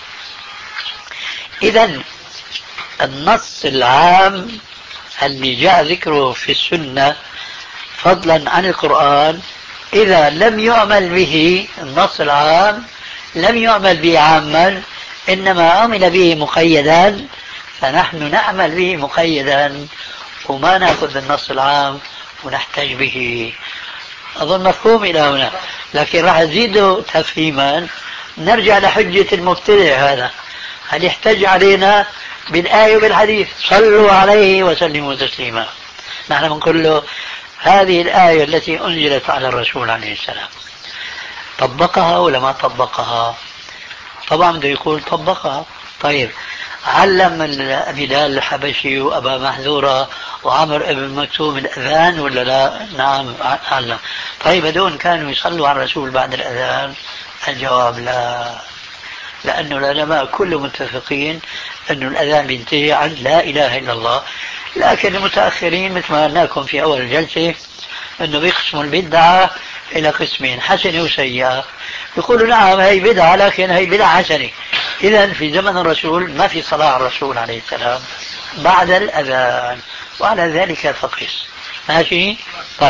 إذن النص العام اللي جاء ذكره في السنة فضلا عن القرآن إذا لم يعمل به، النص العام لم يعمل به عاما إنما عمل به مقيدا، فنحن نعمل به مقيدا وما نأخذ النص العام ونحتاج به. أظن مفهوم إلى هنا، لكن راح أزيده تفهيما. نرجع لحجة المبتدع هذا، هل يحتج علينا بالآية وبالحديث صلوا عليه وسلموا تسليما؟ نحن بنقول له هذه الآية التي أنزلت على الرسول عليه السلام طبقها ولا ما طبقها؟ طبعا بده يقول طبقها. طيب علم بلال الحبشي وأبا محذورة وعمر ابن مكتوم الأذان ولا لا؟ نعم علم. طيب هذول كانوا يصلوا على الرسول بعد الأذان؟ الجواب لا، لأن العلماء كلهم متفقين أن الأذان بينتهي عن لا إله إلا الله. لكن المتأخرين مثل ما قلناكم في أول الجلسة أنه بيقسموا البدعة إلى قسمين: حسنة وسيئة. يقولوا نعم هي بدعة لكن هي بدعة حسنة. إذن في زمن الرسول ما في صلاة على الرسول عليه السلام بعد الأذان، وعلى ذلك فقس. ماشي؟ طيب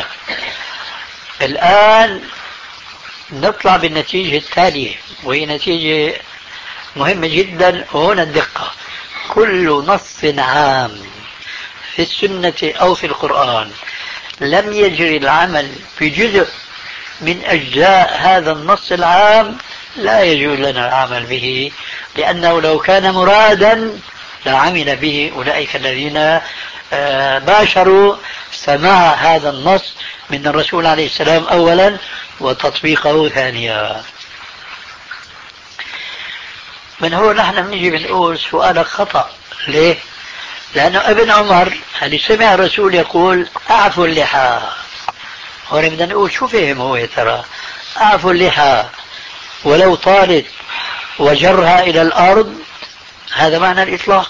الآن نطلع بالنتيجة التالية، وهي نتيجة مهمة جدا، وهنا الدقة. كل نص عام في السنة أو في القرآن لم يجري العمل في جزء من أجزاء هذا النص العام لا يجوز لنا العمل به، لأنه لو كان مرادا لعمل به أولئك الذين باشروا سماع هذا النص من الرسول عليه السلام أولا وتطبيقه ثانيا. من هو نحن بنيجي بنقول سؤالك خطأ. ليه؟ لأنه ابن عمر اللي سمع الرسول يقول أعفوا اللحى، هون بدنا نقول شو فهم هو يا ترى؟ أعفوا اللحى ولو طالت وجرها إلى الأرض، هذا معنى الإطلاق.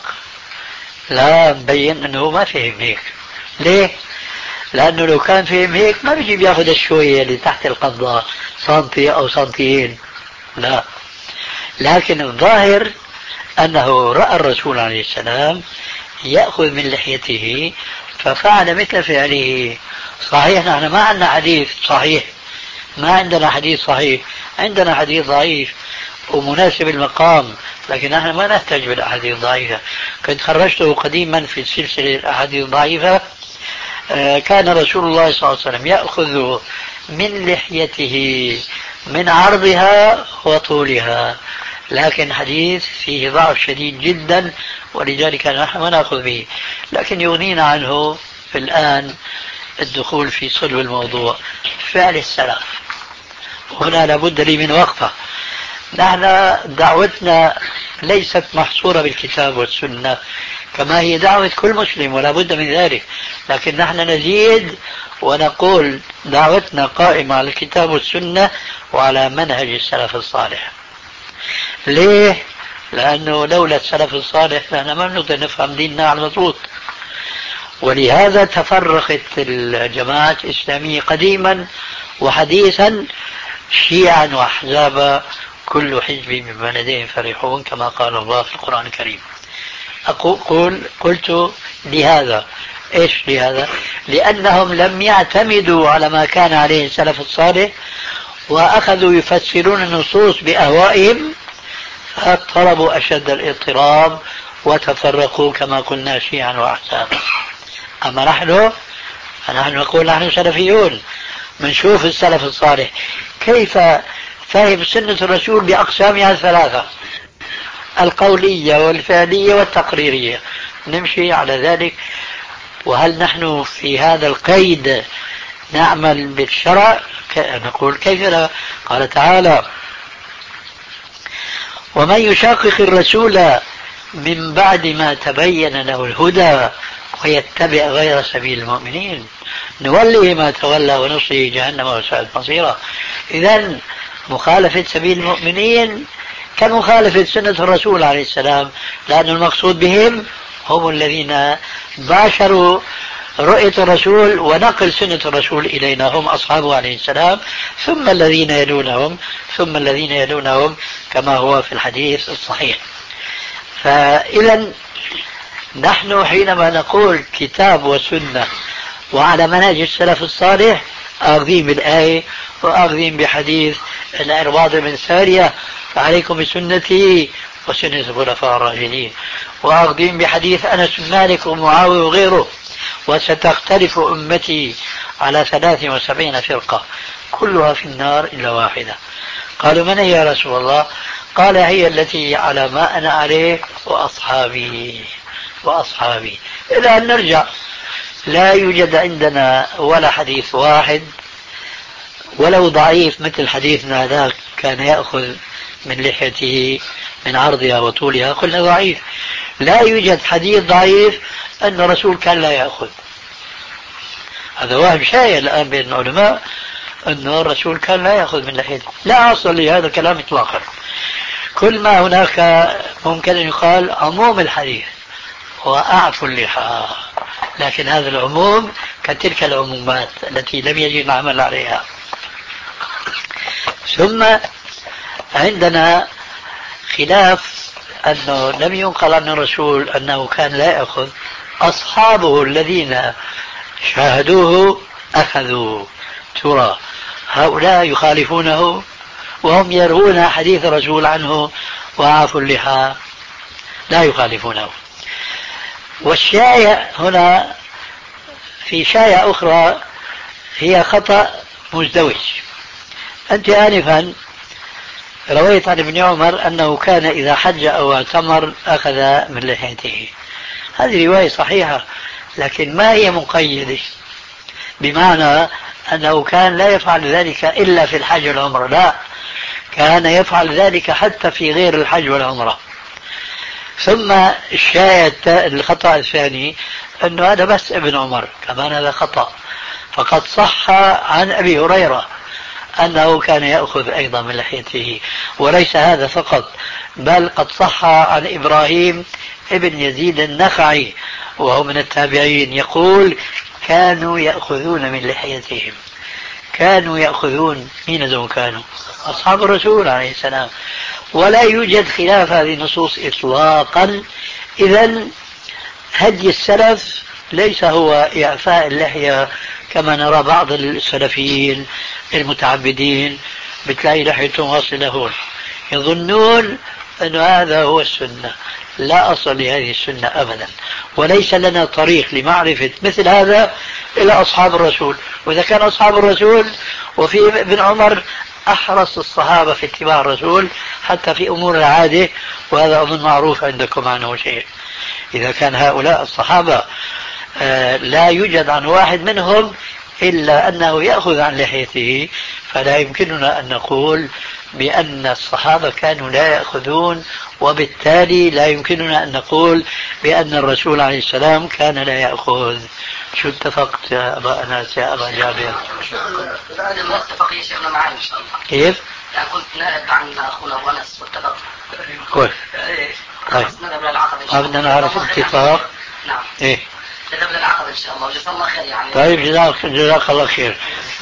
لا مبين أنه ما فهم هيك. ليه؟ لأنه لو كان فهم هيك ما بيجي بياخذ الشوية اللي تحت القبضة سنتي أو سنتيين، لا. لكن الظاهر أنه رأى الرسول عليه السلام يأخذ من لحيته ففعل مثل فعله. صحيح نحن ما عندنا حديث صحيح، ما عندنا حديث صحيح، عندنا حديث ضعيف ومناسب المقام، لكن نحن ما نحتاج بالأحاديث الضعيفة. كنت خرجته قديما في سلسلة الأحاديث الضعيفة. كان رسول الله صلى الله عليه وسلم يأخذ من لحيته من عرضها وطولها، لكن حديث فيه ضعف شديد جدا ولذلك نحن ما نأخذ به، لكن يغنينا عنه في الآن الدخول في صلب الموضوع. فعل السلف هنا لابد لي من وقفة. نحن دعوتنا ليست محصورة بالكتاب والسنة كما هي دعوة كل مسلم ولا بد من ذلك، لكن نحن نزيد ونقول دعوتنا قائمة على الكتاب والسنة وعلى منهج السلف الصالح. ليه؟ لأنه لولا السلف الصالح نحن ما بنقدر نفهم ديننا على المضبوط. ولهذا تفرقت الجماعات الإسلامية قديما وحديثا شيعا وأحزابا، كل حزب بما لديهم فرحون كما قال الله في القرآن الكريم. أقول قلت لهذا، إيش لهذا؟ لأنهم لم يعتمدوا على ما كان عليه السلف الصالح وأخذوا يفسرون النصوص بأهوائهم، فاضطربوا أشد الاضطراب وتفرقوا كما قلنا شيعا وأحزابا. أما نحن فنحن نقول نحن سلفيون، منشوف السلف الصالح كيف فهم سنة الرسول بأقسامها الثلاثة، القولية والفعلية والتقريرية، نمشي على ذلك. وهل نحن في هذا القيد نعمل بالشرع؟ نقول كيف لا؟ قال تعالى: ومن يشاقق الرسول من بعد ما تبين له الهدى ويتبع غير سبيل المؤمنين نوله ما تولى ونصله جهنم وساءت مصيرا. إذن مخالفة سبيل المؤمنين كمخالفة سنة الرسول عليه السلام، لأن المقصود بهم هم الذين باشروا رؤية الرسول ونقل سنة الرسول إلينا، هم أصحابه عليه السلام، ثم الذين يلونهم ثم الذين يلونهم كما هو في الحديث الصحيح. فإذا نحن حينما نقول كتاب وسنة وعلى منهج السلف الصالح آخذين بالآية وآخذين بحديث العرباض بن سارية: فعليكم بسنتي وسنة الخلفاء الراشدين، وآخذين بحديث أنس بن مالك ومعاوية وغيره: وستختلف أمتي على ثلاث وسبعين فرقة كلها في النار إلا واحدة. قالوا: من هي يا رسول الله؟ قال: هي التي على ما أنا عليه وأصحابي وأصحابي، إلى أن نرجع. لا يوجد عندنا ولا حديث واحد ولو ضعيف مثل حديثنا هذا كان يأخذ من لحيته من عرضها وطولها، قلنا ضعيف. لا يوجد حديث ضعيف أن الرسول كان لا يأخذ. هذا واحد شائع الآن بين العلماء أن الرسول كان لا يأخذ من لحيته، لا أصل لهذا الكلام إطلاقا. كل ما هناك ممكن أن يقال عموم الحديث وأعفو اللحى، لكن هذا العموم كتلك العمومات التي لم يجب العمل عليها. ثم عندنا خلاف أنه لم ينقل عن الرسول أنه كان لا يأخذ، أصحابه الذين شاهدوه أخذوا. ترى هؤلاء يخالفونه وهم يروون حديث الرسول عنه وعافوا اللحى لا يخالفونه. والشائع هنا في شائع أخرى هي خطأ مزدوج. أنت آنفا رويت عن ابن عمر أنه كان إذا حج أو اعتمر أخذ من لحيته. هذه رواية صحيحة، لكن ما هي مقيدة بمعنى أنه كان لا يفعل ذلك إلا في الحج والعمرة، لا، كان يفعل ذلك حتى في غير الحج والعمرة. ثم الشاهد الخطأ الثاني أنه هذا بس ابن عمر، كمان هذا خطأ. فقد صح عن أبي هريرة أنه كان يأخذ أيضا من لحيته. وليس هذا فقط، بل قد صح عن إبراهيم ابن يزيد النخعي وهو من التابعين يقول كانوا يأخذون من لحيتهم. كانوا يأخذون، مين ذو كانوا؟ أصحاب الرسول عليه السلام. ولا يوجد خلاف هذه النصوص إطلاقا. إذن هدي السلف ليس هو إعفاء اللحية كما نرى بعض السلفيين المتعبدين بتلاقي لحيتهم واصلة هون، يظنون أن هذا هو السنة. لا أصل لهذه السنة أبدا، وليس لنا طريق لمعرفة مثل هذا إلى أصحاب الرسول. وإذا كان أصحاب الرسول، وفي ابن عمر أحرص الصحابة في اتباع الرسول حتى في أمور العادة، وهذا أظن معروف عندكم عنه شيء. إذا كان هؤلاء الصحابة لا يوجد عن واحد منهم إلا أنه يأخذ عن لحيته، فلا يمكننا أن نقول بأن الصحابة كانوا لا يأخذون، وبالتالي لا يمكننا أن نقول بأن الرسول عليه السلام كان لا يأخذ. شو اتفقت يا أبا أناس يا أبا جابر؟ الآن نتفق يا شيخنا معي إن شاء الله. كيف؟ يعني كنت نائب عن أخونا أبو أنس واتفقت. كويس. طيب. بدنا نعرف اتفاق. نعم. إيه. نذهب للعقد إن شاء الله، وجزا الله خير يعني. طيب جزاك جزاك الله خير.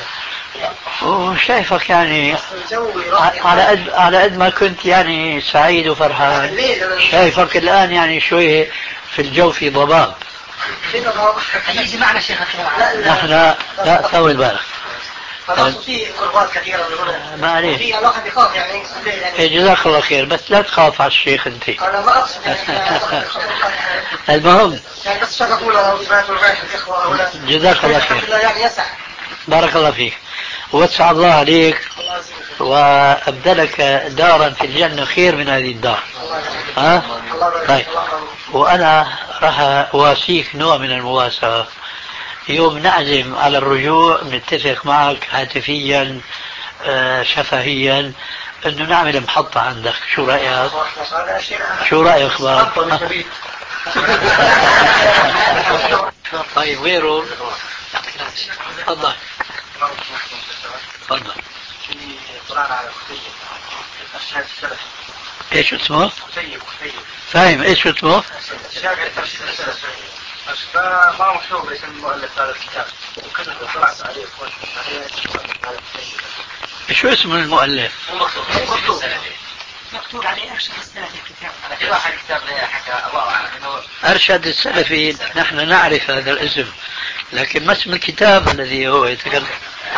وشايفك يعني على قد على قد ما كنت يعني سعيد وفرحان، شايفك الآن يعني شوي في الجو في ضباب. يجي معنا شيخ نحن لا طول بالك. في قربات كثيرة ما عليه. في الواحد بيخاف يعني. إيه جزاك الله خير، بس لا تخاف على الشيخ أنت. أنا ما أقصد يعني. المهم. يعني بس شرفوا لنا وسمعت الغاية الإخوة أولاد. جزاك الله خير. يعني يسع. بارك الله فيك. ووسع الله عليك وأبدلك دارا في الجنة خير من هذه الدار. ها؟ طيب. وأنا راح أواسيك نوع من المواساة. يوم نعزم على الرجوع نتفق معك هاتفيا شفهيا أنه نعمل محطة عندك. شو رأيك؟ شو رأيك بقى؟ طيب غيره. تفضل. تفضل. ايش اسمه؟ فاهم ايش اسمه؟ ما مكتوب اسم المؤلف هذا الكتاب، وكذا طلعت عليه. شو اسم المؤلف؟ مكتوب مكتوب عليه أرشد السلفي الكتاب. أنا في واحد كتاب حكى أبوه أرشد السلفي. نحن نعرف هذا الاسم، لكن ما اسم الكتاب الذي هو يتكلم؟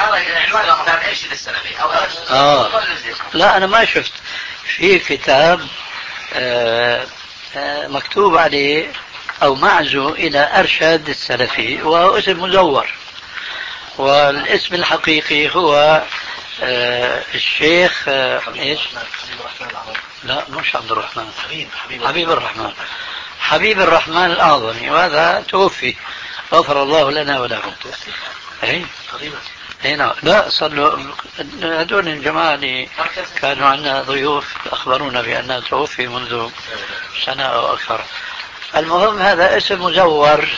هذا أرشد السلفي أو أرشد. آه. لا أنا ما شفت في كتاب آه آه مكتوب عليه أو معزو إلى أرشد السلفي، وهو اسم مزور، والاسم الحقيقي هو آه الشيخ آه إيش؟ لا مش عبد الرحمن، حبيب حبيب, حبيب الرحمن حبيب الرحمن الأعظمي، وهذا توفي غفر الله لنا وله. أي هنا لا صلوا هذول الجماعة اللي كانوا عندنا ضيوف أخبرونا بأنه توفي منذ سنة أو أكثر. المهم هذا اسم مزور،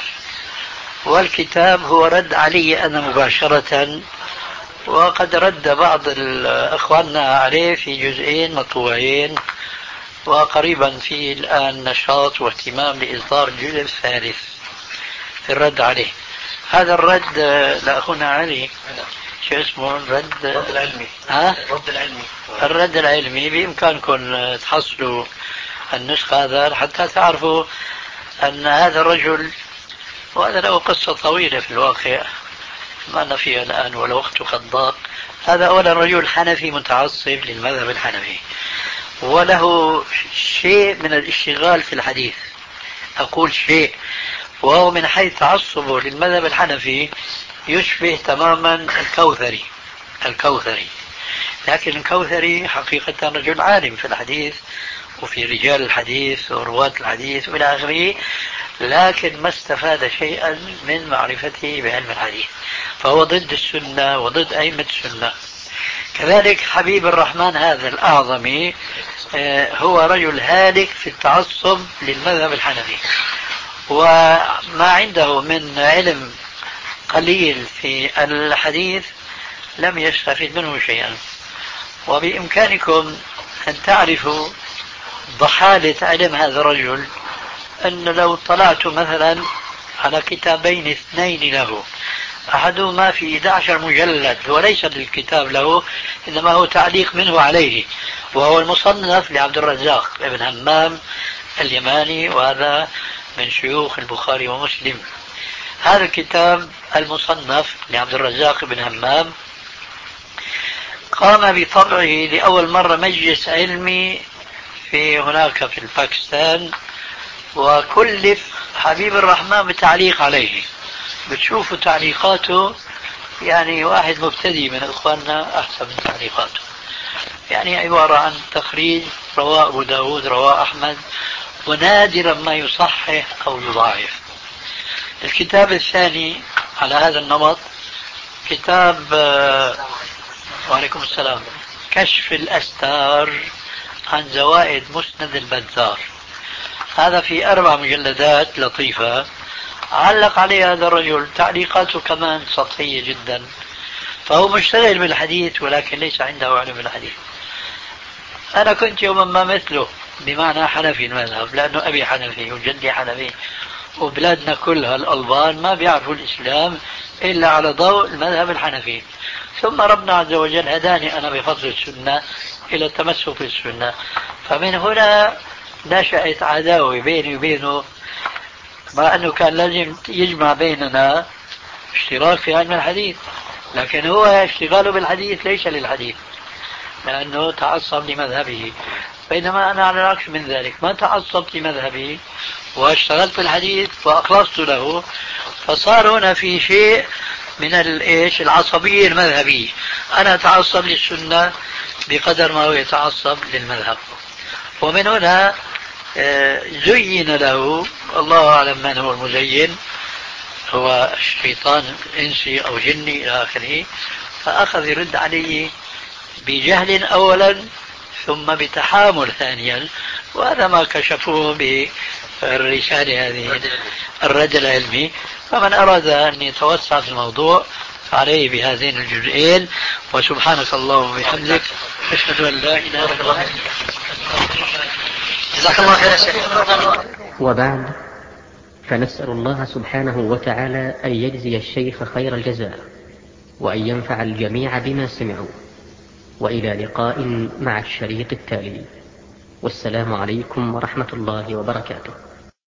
والكتاب هو رد علي أنا مباشرة، وقد رد بعض أخواننا عليه في جزئين مطبوعين، وقريبا في الآن نشاط واهتمام لإصدار الجزء الثالث في الرد عليه. هذا الرد لأخونا علي شو اسمه؟ الرد الرد العلمي. ها؟ الرد العلمي. الرد العلمي. بإمكانكم تحصلوا النسخة هذا حتى تعرفوا أن هذا الرجل، وهذا له قصة طويلة في الواقع ما أنا فيها الآن والوقت قد ضاق. هذا أولا رجل حنفي متعصب للمذهب الحنفي، وله شيء من الاشتغال في الحديث. أقول شيء، وهو من حيث تعصبه للمذهب الحنفي يشبه تماما الكوثري الكوثري لكن الكوثري حقيقة رجل عالم في الحديث وفي رجال الحديث ورواة الحديث وإلى آخره، لكن ما استفاد شيئا من معرفته بعلم الحديث، فهو ضد السنة وضد أئمة السنة. كذلك حبيب الرحمن هذا الأعظمي هو رجل هالك في التعصب للمذهب الحنفي، وما عنده من علم قليل في الحديث لم يستفد منه شيئا. وبإمكانكم أن تعرفوا ضحالة علم هذا الرجل، أن لو طلعت مثلا على كتابين اثنين له، أحدهما في أحد عشر مجلد وليس للكتاب له إنما هو تعليق منه عليه، وهو المصنف لعبد الرزاق بن همام اليماني، وهذا من شيوخ البخاري ومسلم. هذا الكتاب المصنف لعبد الرزاق بن همام قام بطبعه لأول مرة مجلس علمي في هناك في الباكستان، وكلف حبيب الرحمن بالتعليق عليه. بتشوفوا تعليقاته يعني واحد مبتدئ من إخواننا أحسن من تعليقاته، يعني عبارة عن تخريج رواه أبو داود رواه أحمد، ونادرا ما يصحح أو يضاعف. الكتاب الثاني على هذا النمط كتاب وعليكم السلام كشف الأستار عن زوائد مسند البزار، هذا في أربع مجلدات لطيفة علق عليه هذا الرجل، تعليقاته كمان سطحية جدا. فهو مشتغل بالحديث ولكن ليس عنده علم بالحديث. أنا كنت يوما ما مثله، بمعنى حنفي المذهب، لأنه أبي حنفي وجدي حنفي، وبلادنا كلها الألبان ما بيعرفوا الإسلام إلا على ضوء المذهب الحنفي. ثم ربنا عز وجل هداني أنا بفضل السنة إلى التمسك بالسنة، فمن هنا نشأت عداوة بيني وبينه، مع أنه كان لازم يجمع بيننا اشتراك في علم الحديث، لكن هو اشتغاله بالحديث ليس للحديث، لأنه تعصب لمذهبه، بينما أنا على العكس من ذلك، ما تعصبت لمذهبي واشتغلت في الحديث وأخلصت له. فصار هنا في شيء من الإيش العصبية المذهبية، أنا أتعصب للسنة بقدر ما هو يتعصب للمذهب. ومن هنا زين له، الله أعلم من هو المزين، هو شيطان إنسي أو جني إلى آخره، فأخذ يرد عليه بجهل أولا ثم بتحامل ثانيا، وهذا ما كشفوه بالرسالة هذه الرد العلمي. فمن أراد أن يتوسع في الموضوع فعليه بهذين الجزئين. وسبحانك اللهم وبحمدك أشهد أن لا إله إلا أنت. جزاك الله خير يا شيخ. وبعد، فنسأل الله سبحانه وتعالى أن يجزي الشيخ خير الجزاء، وأن ينفع الجميع بما سمعوا. وإلى لقاء مع الشريط التالي، والسلام عليكم ورحمة الله وبركاته.